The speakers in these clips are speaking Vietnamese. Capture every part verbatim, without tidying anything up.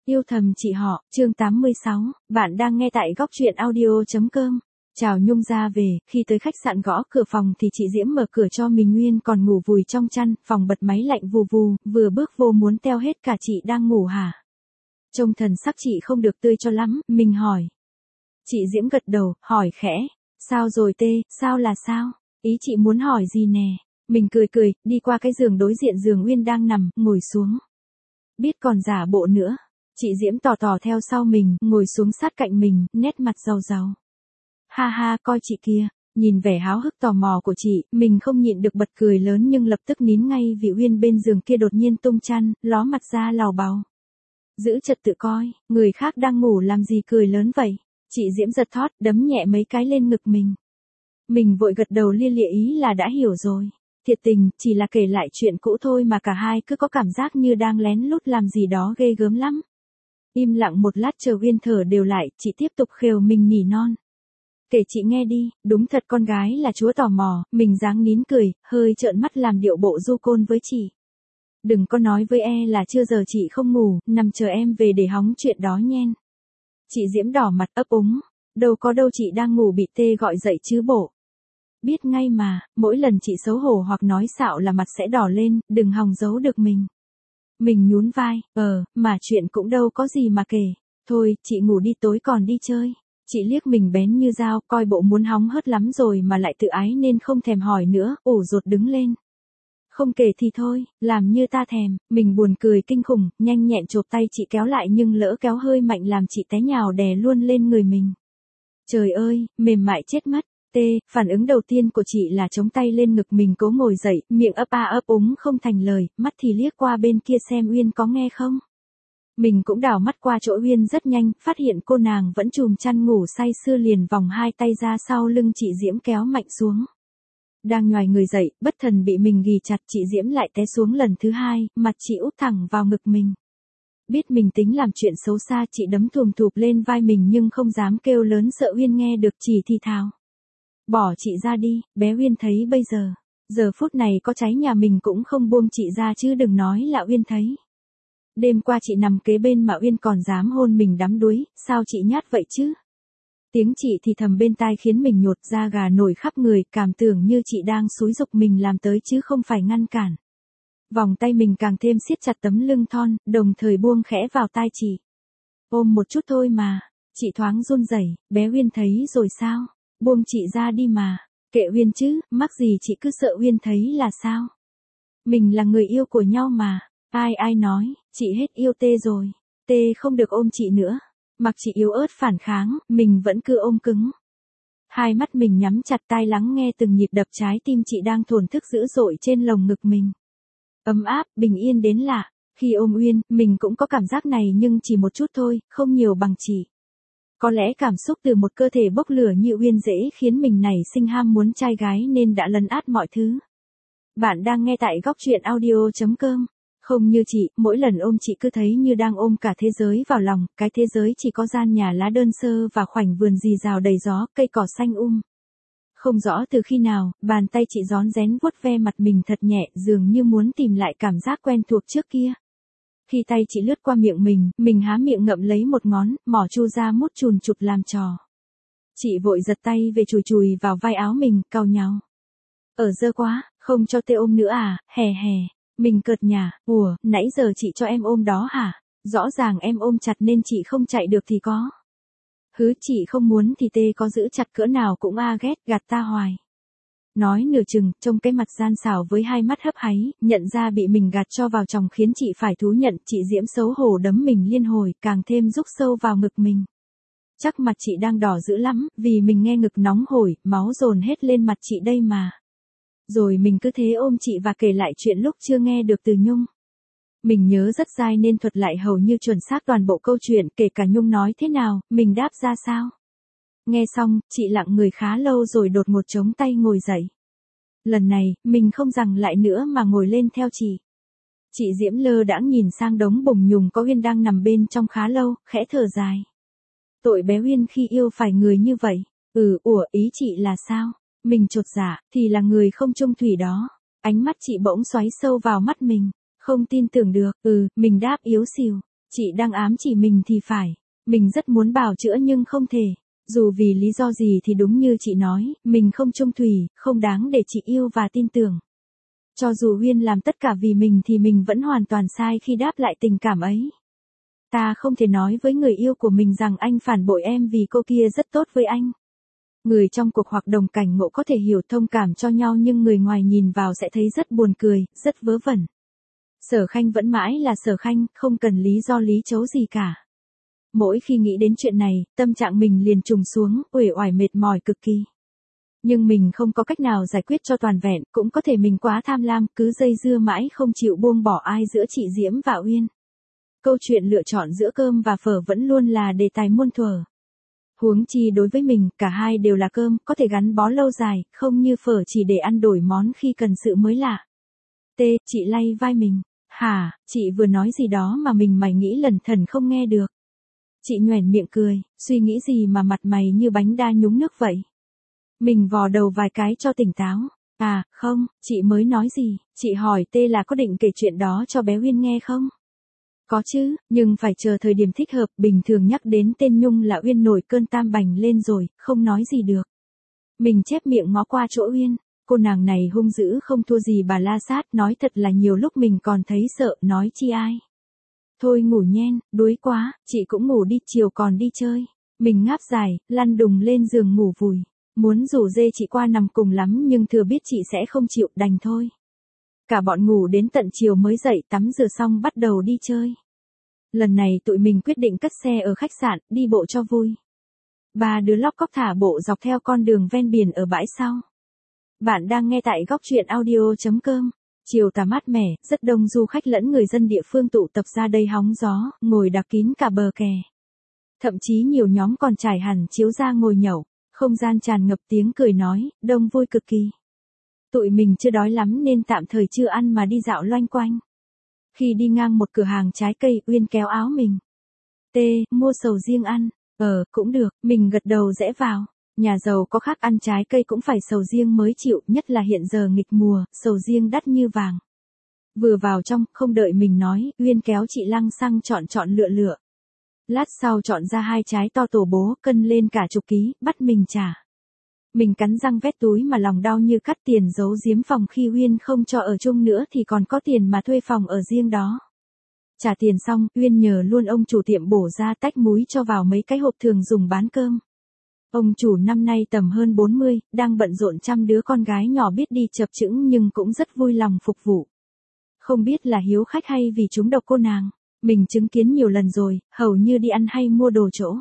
Yêu thầm chị họ, chương tám mươi sáu, bạn đang nghe tại góc truyện audio.com. Chào Nhung ra về, khi tới khách sạn gõ cửa phòng thì chị Diễm mở cửa cho mình Nguyên còn ngủ vùi trong chăn, phòng bật máy lạnh vù vù, vừa bước vô muốn teo hết cả chị đang ngủ hả? Trông thần sắc chị không được tươi cho lắm, mình hỏi. Chị Diễm gật đầu, hỏi khẽ, sao rồi tê, sao là sao? Ý chị muốn hỏi gì nè? Mình cười cười, đi qua cái giường đối diện giường Nguyên đang nằm, ngồi xuống. Biết còn giả bộ nữa. Chị Diễm tò tò theo sau mình, ngồi xuống sát cạnh mình, nét mặt rầu rầu. Ha ha, coi chị kia, nhìn vẻ háo hức tò mò của chị, mình không nhịn được bật cười lớn nhưng lập tức nín ngay vì Uyên bên giường kia đột nhiên tung chăn, ló mặt ra lào bào. Giữ trật tự coi, người khác đang ngủ làm gì cười lớn vậy? Chị Diễm giật thót, đấm nhẹ mấy cái lên ngực mình. Mình vội gật đầu lia lịa ý là đã hiểu rồi. Thiệt tình, chỉ là kể lại chuyện cũ thôi mà cả hai cứ có cảm giác như đang lén lút làm gì đó ghê gớm lắm. Im lặng một lát chờ Uyên thở đều lại, chị tiếp tục khều mình nỉ non. Kể chị nghe đi, đúng thật con gái là chúa tò mò, mình dáng nín cười, hơi trợn mắt làm điệu bộ du côn với chị. Đừng có nói với e là chưa giờ chị không ngủ, nằm chờ em về để hóng chuyện đó nhen. Chị Diễm đỏ mặt ấp úng, đâu có đâu chị đang ngủ bị tê gọi dậy chứ bộ. Biết ngay mà, mỗi lần chị xấu hổ hoặc nói xạo là mặt sẽ đỏ lên, đừng hòng giấu được mình. Mình nhún vai, ờ, mà chuyện cũng đâu có gì mà kể. Thôi, chị ngủ đi tối còn đi chơi. Chị liếc mình bén như dao, coi bộ muốn hóng hớt lắm rồi mà lại tự ái nên không thèm hỏi nữa, ủ rột đứng lên. Không kể thì thôi, làm như ta thèm, mình buồn cười kinh khủng, nhanh nhẹn chộp tay chị kéo lại nhưng lỡ kéo hơi mạnh làm chị té nhào đè luôn lên người mình. Trời ơi, mềm mại chết mất. Tê, phản ứng đầu tiên của chị là chống tay lên ngực mình cố ngồi dậy, miệng ấp a ấp úng không thành lời, mắt thì liếc qua bên kia xem Uyên có nghe không. Mình cũng đảo mắt qua chỗ Uyên rất nhanh, phát hiện cô nàng vẫn chùm chăn ngủ say sưa liền vòng hai tay ra sau lưng chị Diễm kéo mạnh xuống. Đang nhoài người dậy, bất thần bị mình ghì chặt chị Diễm lại té xuống lần thứ hai, mặt chị úp thẳng vào ngực mình. Biết mình tính làm chuyện xấu xa chị đấm thùm thụp lên vai mình nhưng không dám kêu lớn sợ Uyên nghe được chỉ thì thào. Bỏ chị ra đi, bé Uyên thấy bây giờ. Giờ phút này có cháy nhà mình cũng không buông chị ra chứ đừng nói là Uyên thấy. Đêm qua chị nằm kế bên mà Uyên còn dám hôn mình đắm đuối, sao chị nhát vậy chứ? Tiếng chị thì thầm bên tai khiến mình nhột da gà nổi khắp người, cảm tưởng như chị đang xúi giục mình làm tới chứ không phải ngăn cản. Vòng tay mình càng thêm siết chặt tấm lưng thon, đồng thời buông khẽ vào tai chị. Ôm một chút thôi mà, chị thoáng run rẩy, bé Uyên thấy rồi sao? Buông chị ra đi mà, kệ Uyên chứ, mắc gì chị cứ sợ Uyên thấy là sao? Mình là người yêu của nhau mà, ai ai nói, chị hết yêu Tê rồi, Tê không được ôm chị nữa. Mặc chị yếu ớt phản kháng, mình vẫn cứ ôm cứng. Hai mắt mình nhắm chặt tai lắng nghe từng nhịp đập trái tim chị đang thổn thức dữ dội trên lồng ngực mình. Ấm áp, bình yên đến lạ, khi ôm Uyên, mình cũng có cảm giác này nhưng chỉ một chút thôi, không nhiều bằng chị. Có lẽ cảm xúc từ một cơ thể bốc lửa như Uyên dễ khiến mình nảy sinh ham muốn trai gái nên đã lấn át mọi thứ. Bạn đang nghe tại góc truyện audio.com. Không như chị, mỗi lần ôm chị cứ thấy như đang ôm cả thế giới vào lòng, cái thế giới chỉ có gian nhà lá đơn sơ và khoảnh vườn rì rào đầy gió, cây cỏ xanh um. Không rõ từ khi nào, bàn tay chị rón rén vuốt ve mặt mình thật nhẹ, dường như muốn tìm lại cảm giác quen thuộc trước kia. Khi tay chị lướt qua miệng mình, mình há miệng ngậm lấy một ngón, mỏ chu ra mút chùn chụp làm trò. Chị vội giật tay về chùi chùi vào vai áo mình, cau nhàu. Ở dơ quá, không cho Tê ôm nữa à, hè hè. Mình cợt nhả, ủa, nãy giờ chị cho em ôm đó hả? Rõ ràng em ôm chặt nên chị không chạy được thì có. Hứ chị không muốn thì Tê có giữ chặt cỡ nào cũng a ghét, gạt ta hoài. Nói nửa chừng, trông cái mặt gian xảo với hai mắt hấp háy, nhận ra bị mình gạt cho vào chồng khiến chị phải thú nhận, chị Diễm xấu hổ đấm mình liên hồi, càng thêm rúc sâu vào ngực mình. Chắc mặt chị đang đỏ dữ lắm, vì mình nghe ngực nóng hổi, máu dồn hết lên mặt chị đây mà. Rồi mình cứ thế ôm chị và kể lại chuyện lúc chưa nghe được từ Nhung. Mình nhớ rất dai nên thuật lại hầu như chuẩn xác toàn bộ câu chuyện, kể cả Nhung nói thế nào, mình đáp ra sao. Nghe xong, chị lặng người khá lâu rồi đột ngột chống tay ngồi dậy. Lần này, mình không giằng lại nữa mà ngồi lên theo chị. Chị Diễm lơ đãng nhìn sang đống bùng nhùng có Uyên đang nằm bên trong khá lâu, khẽ thở dài. Tội bé Uyên khi yêu phải người như vậy. Ừ, ủa, ý chị là sao? Mình chột dạ, thì là người không chung thủy đó. Ánh mắt chị bỗng xoáy sâu vào mắt mình. Không tin tưởng được, ừ, mình đáp yếu xìu. Chị đang ám chỉ mình thì phải. Mình rất muốn bào chữa nhưng không thể. Dù vì lý do gì thì đúng như chị nói, mình không chung thủy, không đáng để chị yêu và tin tưởng. Cho dù Uyên làm tất cả vì mình thì mình vẫn hoàn toàn sai khi đáp lại tình cảm ấy. Ta không thể nói với người yêu của mình rằng anh phản bội em vì cô kia rất tốt với anh. Người trong cuộc hoặc đồng cảnh ngộ có thể hiểu thông cảm cho nhau nhưng người ngoài nhìn vào sẽ thấy rất buồn cười, rất vớ vẩn. Sở Khanh vẫn mãi là Sở Khanh, không cần lý do lý chấu gì cả. Mỗi khi nghĩ đến chuyện này, tâm trạng mình liền trùng xuống, uể oải mệt mỏi cực kỳ. Nhưng mình không có cách nào giải quyết cho toàn vẹn, cũng có thể mình quá tham lam, cứ dây dưa mãi không chịu buông bỏ ai giữa chị Diễm và Uyên. Câu chuyện lựa chọn giữa cơm và phở vẫn luôn là đề tài muôn thuở. Huống chi đối với mình, cả hai đều là cơm, có thể gắn bó lâu dài, không như phở chỉ để ăn đổi món khi cần sự mới lạ. T, chị lay vai mình. Hả, chị vừa nói gì đó mà mình mày nghĩ lần thần không nghe được. Chị nhoẻn miệng cười, suy nghĩ gì mà mặt mày như bánh đa nhúng nước vậy. Mình vò đầu vài cái cho tỉnh táo. À, không, chị mới nói gì, chị hỏi T là có định kể chuyện đó cho bé Uyên nghe không? Có chứ, nhưng phải chờ thời điểm thích hợp, bình thường nhắc đến tên Nhung là Uyên nổi cơn tam bành lên rồi, không nói gì được. Mình chép miệng ngó qua chỗ Uyên, cô nàng này hung dữ không thua gì bà La Sát, nói thật là nhiều lúc mình còn thấy sợ, nói chi ai. Thôi ngủ nhen, đuối quá, chị cũng ngủ đi, chiều còn đi chơi. Mình ngáp dài, lăn đùng lên giường ngủ vùi. Muốn rủ dê chị qua nằm cùng lắm nhưng thừa biết chị sẽ không chịu, đành thôi. Cả bọn ngủ đến tận chiều mới dậy, tắm rửa xong bắt đầu đi chơi. Lần này tụi mình quyết định cất xe ở khách sạn, đi bộ cho vui. Ba đứa lóc cóc thả bộ dọc theo con đường ven biển ở bãi sau. Bạn đang nghe tại góc truyện audio chấm com. Chiều tà mát mẻ, rất đông du khách lẫn người dân địa phương tụ tập ra đây hóng gió, ngồi đặc kín cả bờ kè. Thậm chí nhiều nhóm còn trải hẳn chiếu ra ngồi nhậu, không gian tràn ngập tiếng cười nói, đông vui cực kỳ. Tụi mình chưa đói lắm nên tạm thời chưa ăn mà đi dạo loanh quanh. Khi đi ngang một cửa hàng trái cây, Uyên kéo áo mình. T, mua sầu riêng ăn. Ờ, cũng được, mình gật đầu rẽ vào. Nhà giàu có khác ăn trái cây cũng phải sầu riêng mới chịu, nhất là hiện giờ nghịch mùa, sầu riêng đắt như vàng. Vừa vào trong, không đợi mình nói, Uyên kéo chị lăng xăng chọn chọn lựa lựa. Lát sau chọn ra hai trái to tổ bố, cân lên cả chục ký, bắt mình trả. Mình cắn răng vét túi mà lòng đau như cắt tiền giấu giếm phòng khi Uyên không cho ở chung nữa thì còn có tiền mà thuê phòng ở riêng đó. Trả tiền xong, Uyên nhờ luôn ông chủ tiệm bổ ra tách múi cho vào mấy cái hộp thường dùng bán cơm. Ông chủ năm nay tầm hơn bốn mươi, đang bận rộn chăm đứa con gái nhỏ biết đi chập chững nhưng cũng rất vui lòng phục vụ. Không biết là hiếu khách hay vì chúng độc cô nàng, mình chứng kiến nhiều lần rồi, hầu như đi ăn hay mua đồ chỗ.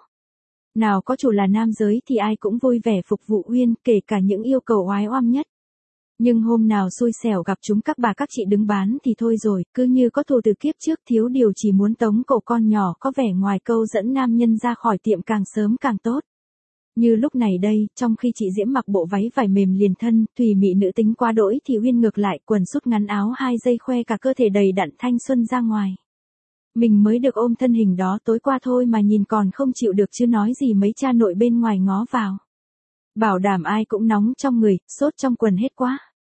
Nào có chủ là nam giới thì ai cũng vui vẻ phục vụ Uyên, kể cả những yêu cầu oái oăm nhất. Nhưng hôm nào xui xẻo gặp chúng các bà các chị đứng bán thì thôi rồi, cứ như có thù từ kiếp trước, thiếu điều chỉ muốn tống cổ con nhỏ có vẻ ngoài câu dẫn nam nhân ra khỏi tiệm càng sớm càng tốt. Như lúc này đây, trong khi chị Diễm mặc bộ váy vải mềm liền thân, thùy mị nữ tính quá đỗi thì Uyên ngược lại, quần sút ngắn áo hai dây khoe cả cơ thể đầy đặn thanh xuân ra ngoài. Mình mới được ôm thân hình đó tối qua thôi mà nhìn còn không chịu được chứ nói gì mấy cha nội bên ngoài ngó vào. Bảo đảm ai cũng nóng trong người, sốt trong quần hết quá.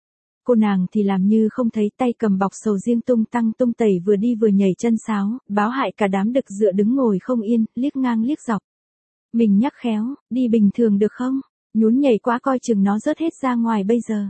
Cô nàng thì làm như không thấy, tay cầm bọc sầu riêng tung tăng tung tẩy vừa đi vừa nhảy chân sáo, báo hại cả đám đực dựa đứng ngồi không yên, liếc ngang liếc dọc. Mình nhắc khéo, đi bình thường được không? Nhún nhảy quá coi chừng nó rớt hết ra ngoài bây giờ.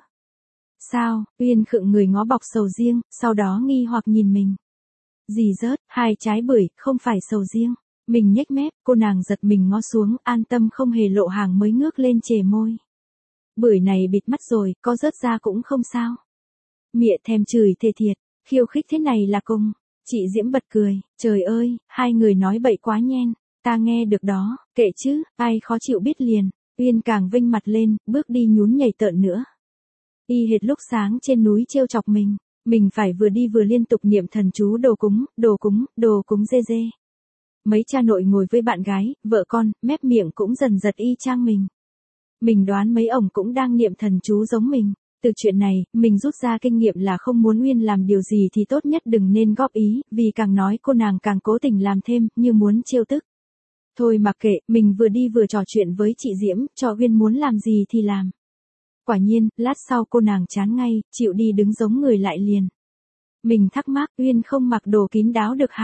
Sao? Uyên khựng người ngó bọc sầu riêng, sau đó nghi hoặc nhìn mình. Gì rớt? Hai trái bưởi, không phải sầu riêng. Mình nhếch mép, cô nàng giật mình ngó xuống, an tâm không hề lộ hàng mới ngước lên chề môi. Bưởi này bịt mắt rồi, có rớt ra cũng không sao. Mịa thèm chửi thề thiệt, khiêu khích thế này là cùng. Chị Diễm bật cười, trời ơi, hai người nói bậy quá nhen. Ta nghe được đó, kệ chứ, ai khó chịu biết liền. Uyên càng vinh mặt lên, bước đi nhún nhảy tợn nữa. Y hệt lúc sáng trên núi trêu chọc mình. Mình phải vừa đi vừa liên tục niệm thần chú đồ cúng, đồ cúng, đồ cúng dê dê. Mấy cha nội ngồi với bạn gái, vợ con, mép miệng cũng dần giật y chang mình. Mình đoán mấy ổng cũng đang niệm thần chú giống mình. Từ chuyện này, mình rút ra kinh nghiệm là không muốn Uyên làm điều gì thì tốt nhất đừng nên góp ý, vì càng nói cô nàng càng cố tình làm thêm, như muốn trêu tức. Thôi mặc kệ, mình vừa đi vừa trò chuyện với chị Diễm, cho Uyên muốn làm gì thì làm. Quả nhiên, lát sau cô nàng chán ngay, chịu đi đứng giống người lại liền. Mình thắc mắc, Uyên không mặc đồ kín đáo được hả?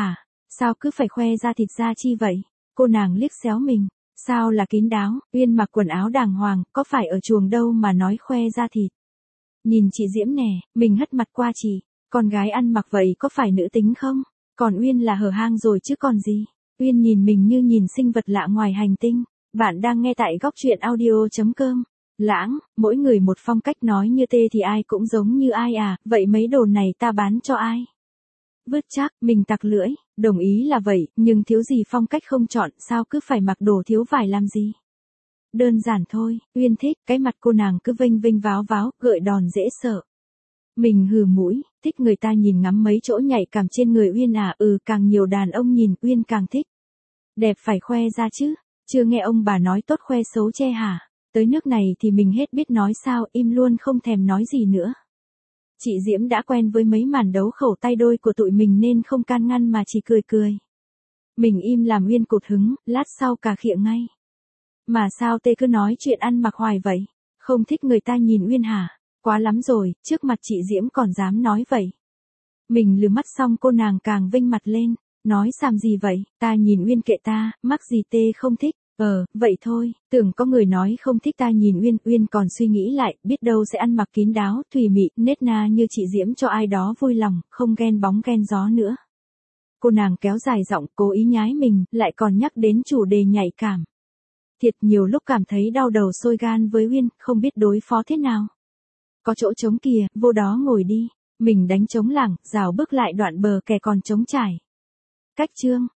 Sao cứ phải khoe ra thịt ra chi vậy? Cô nàng liếc xéo mình. Sao là kín đáo, Uyên mặc quần áo đàng hoàng, có phải ở chuồng đâu mà nói khoe ra thịt. Nhìn chị Diễm nè, mình hất mặt qua chị, con gái ăn mặc vậy có phải nữ tính không? Còn Uyên là hở hang rồi chứ còn gì. Uyên nhìn mình như nhìn sinh vật lạ ngoài hành tinh. Bạn đang nghe tại góc truyện audio chấm com. Lãng, mỗi người một phong cách nói như tê thì ai cũng giống như ai à, vậy mấy đồ này ta bán cho ai? Vứt chắc, mình tặc lưỡi, đồng ý là vậy, nhưng thiếu gì phong cách không chọn, sao cứ phải mặc đồ thiếu vải làm gì? Đơn giản thôi, Uyên thích, cái mặt cô nàng cứ vênh vênh váo váo, gợi đòn dễ sợ. Mình hừ mũi, thích người ta nhìn ngắm mấy chỗ nhạy cảm trên người Uyên à, ừ, càng nhiều đàn ông nhìn Uyên càng thích. Đẹp phải khoe ra chứ, chưa nghe ông bà nói tốt khoe xấu che hả? Tới nước này thì mình hết biết nói sao, im luôn không thèm nói gì nữa. Chị Diễm đã quen với mấy màn đấu khẩu tay đôi của tụi mình nên không can ngăn mà chỉ cười cười. Mình im làm Uyên cụt hứng, lát sau cà khịa ngay. Mà sao tê cứ nói chuyện ăn mặc hoài vậy? Không thích người ta nhìn Uyên hả? Quá lắm rồi, trước mặt chị Diễm còn dám nói vậy. Mình lừ mắt xong cô nàng càng vênh mặt lên, nói xàm gì vậy, ta nhìn Uyên kệ ta, mắc gì tê không thích. Ờ, vậy thôi, tưởng có người nói không thích ta nhìn Uyên, Uyên còn suy nghĩ lại, biết đâu sẽ ăn mặc kín đáo, thùy mị, nết na như chị Diễm cho ai đó vui lòng, không ghen bóng ghen gió nữa. Cô nàng kéo dài giọng, cố ý nhái mình, lại còn nhắc đến chủ đề nhạy cảm. Thiệt nhiều lúc cảm thấy đau đầu sôi gan với Uyên, không biết đối phó thế nào. Có chỗ trống kìa, vô đó ngồi đi. Mình đánh trống lảng, rào bước lại đoạn bờ kè còn trống trải. Cách chương.